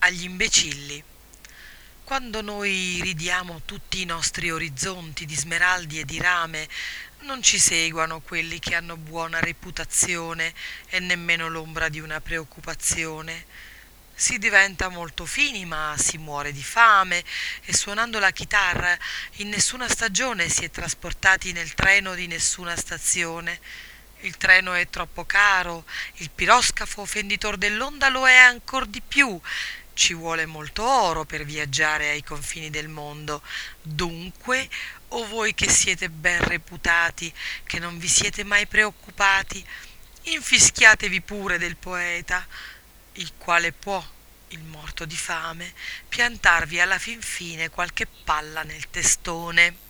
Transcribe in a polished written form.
agli imbecilli. Quando noi ridiamo tutti i nostri orizzonti di smeraldi e di rame, non ci seguano quelli che hanno buona reputazione e nemmeno l'ombra di una preoccupazione. Si diventa molto fini, ma si muore di fame, e suonando la chitarra in nessuna stagione si è trasportati nel treno di nessuna stazione. Il treno è troppo caro, il piroscafo fenditor dell'onda lo è ancor di più. Ci vuole molto oro per viaggiare ai confini del mondo. Dunque, o voi che siete ben reputati, che non vi siete mai preoccupati, infischiatevi pure del poeta, il quale può, il morto di fame, piantarvi alla fin fine qualche palla nel testone.